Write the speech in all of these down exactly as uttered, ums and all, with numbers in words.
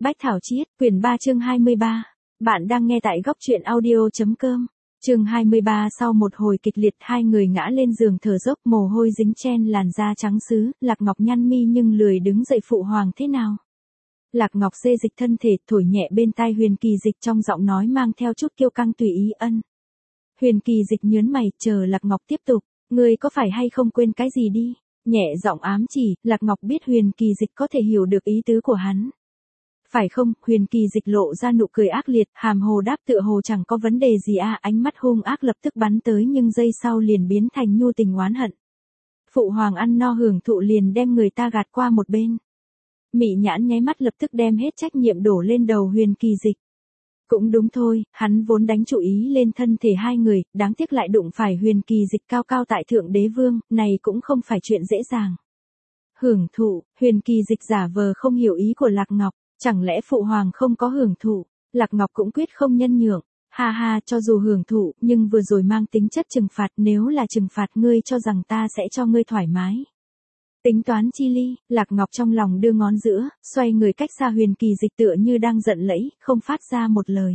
Bách Thảo Chiết, quyển ba chương hai mươi ba. Bạn đang nghe tại góc truyện audio.com. Chương hai mươi ba. Sau một hồi kịch liệt, hai người ngã lên giường thở dốc, mồ hôi dính chen làn da trắng sứ, Lạc Ngọc nhăn mi nhưng lười đứng dậy. Phụ hoàng thế nào? Lạc Ngọc xê dịch thân thể, thổi nhẹ bên tai Huyền Kỳ Dịch, trong giọng nói mang theo chút kiêu căng tùy ý. Ân. Huyền Kỳ Dịch nhớn mày, chờ Lạc Ngọc tiếp tục. Ngươi có phải hay không quên cái gì đi? Nhẹ giọng ám chỉ. Lạc Ngọc biết Huyền Kỳ Dịch có thể hiểu được ý tứ của hắn. Phải không? Huyền Kỳ Dịch lộ ra nụ cười ác liệt, hàm hồ đáp tựa hồ chẳng có vấn đề gì à. Ánh mắt hung ác lập tức bắn tới nhưng giây sau liền biến thành nhu tình oán hận. Phụ hoàng ăn no hưởng thụ liền đem người ta gạt qua một bên. Mị nhãn nháy mắt lập tức đem hết trách nhiệm đổ lên đầu Huyền Kỳ Dịch. Cũng đúng thôi, hắn vốn đánh chủ ý lên thân thể hai người, đáng tiếc lại đụng phải Huyền Kỳ Dịch cao cao tại thượng đế vương, này cũng không phải chuyện dễ dàng. Hưởng thụ, Huyền Kỳ Dịch giả vờ không hiểu ý của Lạc Ngọc. Chẳng lẽ phụ hoàng không có hưởng thụ? Lạc Ngọc cũng quyết không nhân nhượng. Ha ha, cho dù hưởng thụ, nhưng vừa rồi mang tính chất trừng phạt, nếu là trừng phạt ngươi cho rằng ta sẽ cho ngươi thoải mái. Tính toán chi ly, Lạc Ngọc trong lòng đưa ngón giữa, xoay người cách xa Huyền Kỳ Dịch tựa như đang giận lẫy, không phát ra một lời.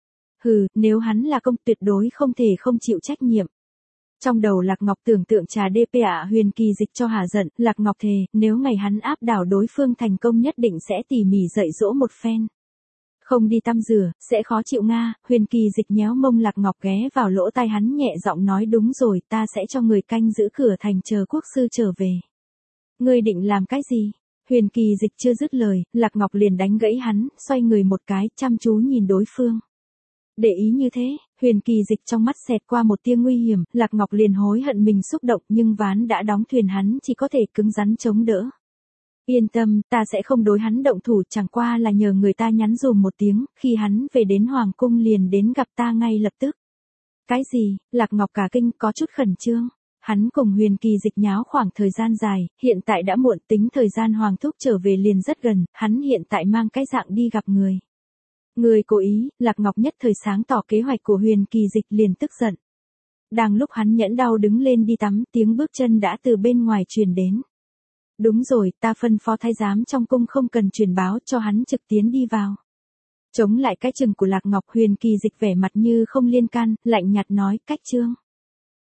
Hừ, nếu hắn là công tuyệt đối không thể không chịu trách nhiệm. Trong đầu Lạc Ngọc tưởng tượng trà đê pê ạ Huyền Kỳ Dịch cho hả giận, Lạc Ngọc thề, nếu ngày hắn áp đảo đối phương thành công nhất định sẽ tỉ mỉ dạy dỗ một phen. Không đi tắm rửa, sẽ khó chịu nga. Huyền Kỳ Dịch nhéo mông Lạc Ngọc ghé vào lỗ tai hắn nhẹ giọng nói, đúng rồi, ta sẽ cho người canh giữ cửa thành chờ quốc sư trở về. Ngươi định làm cái gì? Huyền Kỳ Dịch chưa dứt lời, Lạc Ngọc liền đánh gãy hắn, xoay người một cái, chăm chú nhìn đối phương. Để ý như thế, Huyền Kỳ Dịch trong mắt xẹt qua một tia nguy hiểm, Lạc Ngọc liền hối hận mình xúc động, nhưng ván đã đóng thuyền, hắn chỉ có thể cứng rắn chống đỡ. Yên tâm, ta sẽ không đối hắn động thủ, chẳng qua là nhờ người ta nhắn dùm một tiếng, khi hắn về đến hoàng cung liền đến gặp ta ngay lập tức. Cái gì? Lạc Ngọc cả kinh, có chút khẩn trương. Hắn cùng Huyền Kỳ Dịch nháo khoảng thời gian dài, hiện tại đã muộn, tính thời gian hoàng thúc trở về liền rất gần, hắn hiện tại mang cái dạng đi gặp người. Người cố ý, Lạc Ngọc nhất thời sáng tỏ kế hoạch của Huyền Kỳ Dịch, liền tức giận. Đang lúc hắn nhẫn đau đứng lên đi tắm, tiếng bước chân đã từ bên ngoài truyền đến. Đúng rồi, ta phân phó thái giám trong cung không cần truyền báo, cho hắn trực tiến đi vào. Chống lại cái chừng của Lạc Ngọc, Huyền Kỳ Dịch vẻ mặt như không liên can, lạnh nhạt nói, cách trương.